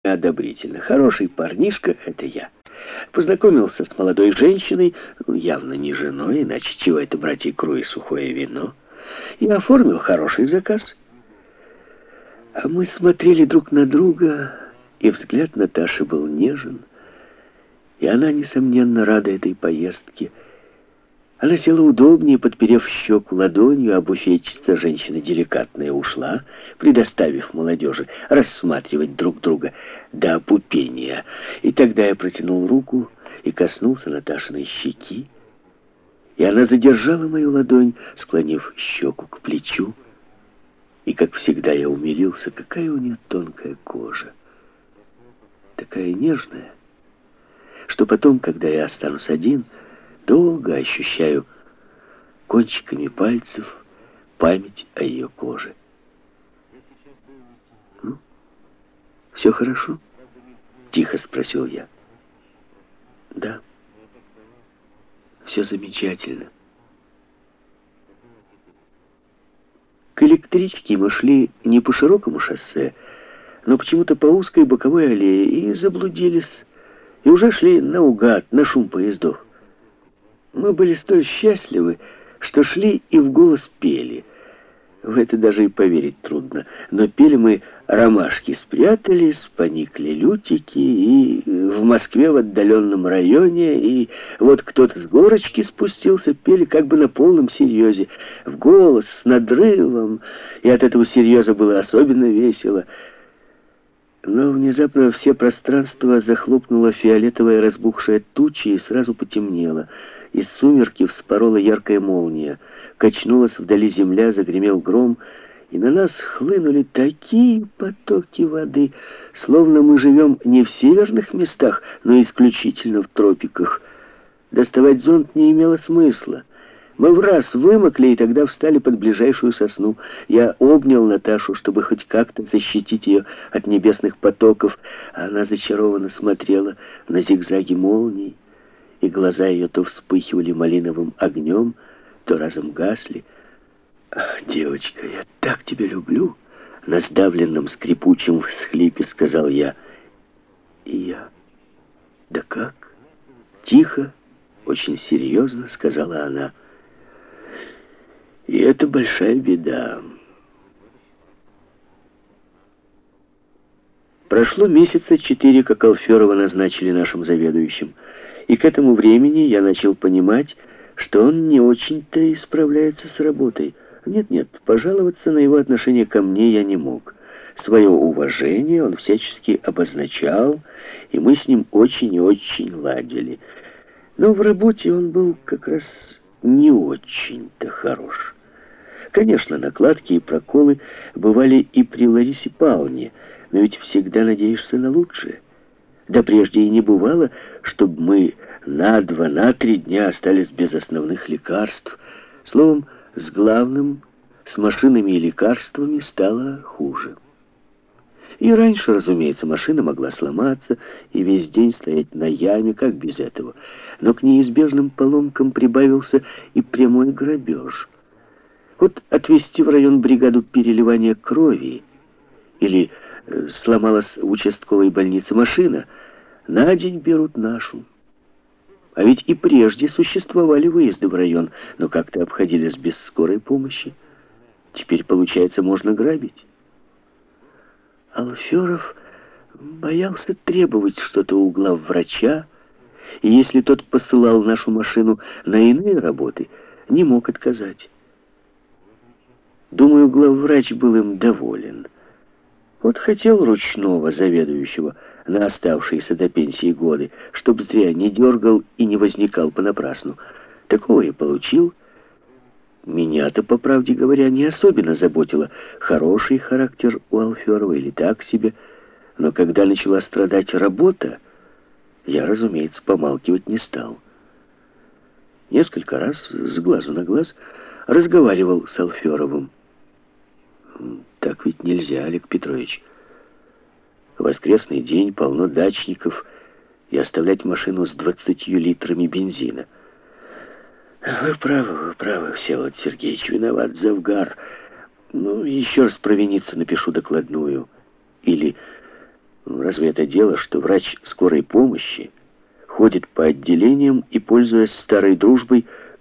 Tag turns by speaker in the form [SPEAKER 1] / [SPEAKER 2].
[SPEAKER 1] одобрительно. Хороший парнишка — это я. Познакомился с молодой женщиной, явно не женой, иначе чего это брать икру и сухое вино, и оформил хороший заказ. А мы смотрели друг на друга, и взгляд Наташи был нежен, и она, несомненно, рада этой поездке. Она села удобнее, подперев щеку ладонью, а буфетчица, женщина деликатная, ушла, предоставив молодежи рассматривать друг друга до опупения. И тогда я протянул руку и коснулся Наташиной щеки, и она задержала мою ладонь, склонив щеку к плечу. И, как всегда, я умилился, какая у нее тонкая кожа, такая нежная, что потом, когда я останусь один, долго ощущаю кончиками пальцев память о ее коже. «Ну, все хорошо?» — тихо спросил я. «Да, все замечательно». К электричке мы шли не по широкому шоссе, но почему-то по узкой боковой аллее, и заблудились, и уже шли наугад, на шум поездов. Мы были столь счастливы, что шли и в голос пели. В это даже и поверить трудно. Но пели мы «Ромашки спрятались, поникли лютики», и «В Москве в отдаленном районе», и «Вот кто-то с горочки спустился», пели как бы на полном серьезе, в голос, с надрывом, и от этого серьеза было особенно весело. Но внезапно все пространство захлопнула фиолетовая разбухшая туча, и сразу потемнело. Из сумерки вспорола яркая молния. Качнулась вдали земля, загремел гром, и на нас хлынули такие потоки воды, словно мы живем не в северных местах, но исключительно в тропиках. Доставать зонт не имело смысла. Мы в раз вымокли, и тогда встали под ближайшую сосну. Я обнял Наташу, чтобы хоть как-то защитить ее от небесных потоков, а она зачарованно смотрела на зигзаги молний, и глаза ее то вспыхивали малиновым огнем, то разом гасли. «Ах, девочка, я так тебя люблю!» — на сдавленном скрипучем всхлипе сказал я. «И я. Да как?» Тихо, очень серьезно сказала она. «И это большая беда». Прошло месяца 4, как Алферова назначили нашим заведующим, и к этому времени я начал понимать, что он не очень-то и справляется с работой. Нет, пожаловаться на его отношение ко мне я не мог. Свое уважение он всячески обозначал, и мы с ним очень и очень ладили. Но в работе он был как раз не очень-то хорош. Конечно, накладки и проколы бывали и при Ларисе Павловне, но ведь всегда надеешься на лучшее. Да прежде и не бывало, чтобы мы на 2-3 дня остались без основных лекарств. Словом, с главным, с машинами и лекарствами стало хуже. И раньше, разумеется, машина могла сломаться и весь день стоять на яме, как без этого. Но к неизбежным поломкам прибавился и прямой грабеж. Вот отвезти в район бригаду переливания крови или сломалась в участковой больнице машина, на день берут нашу. А ведь и прежде существовали выезды в район, но как-то обходились без скорой помощи. Теперь, получается, можно грабить. Алферов боялся требовать что-то у главврача, и если тот посылал нашу машину на иные работы, не мог отказать. Думаю, главврач был им доволен. Вот хотел ручного заведующего на оставшиеся до пенсии годы, чтоб зря не дергал и не возникал понапрасну. Такого и получил. Меня-то, по правде говоря, не особенно заботило, хороший характер у Алферова или так себе. Но когда начала страдать работа, я, разумеется, помалкивать не стал. Несколько раз, с глазу на глаз, разговаривал с Алферовым. Так ведь нельзя, Олег Петрович. Воскресный день, полно дачников, и оставлять машину с 20 литрами бензина. Вы правы, Всеволод Сергеевич, виноват, завгар. Ну, еще раз провиниться напишу докладную. Или Ну, разве это дело, что врач скорой помощи ходит по отделениям и, пользуясь старой дружбой,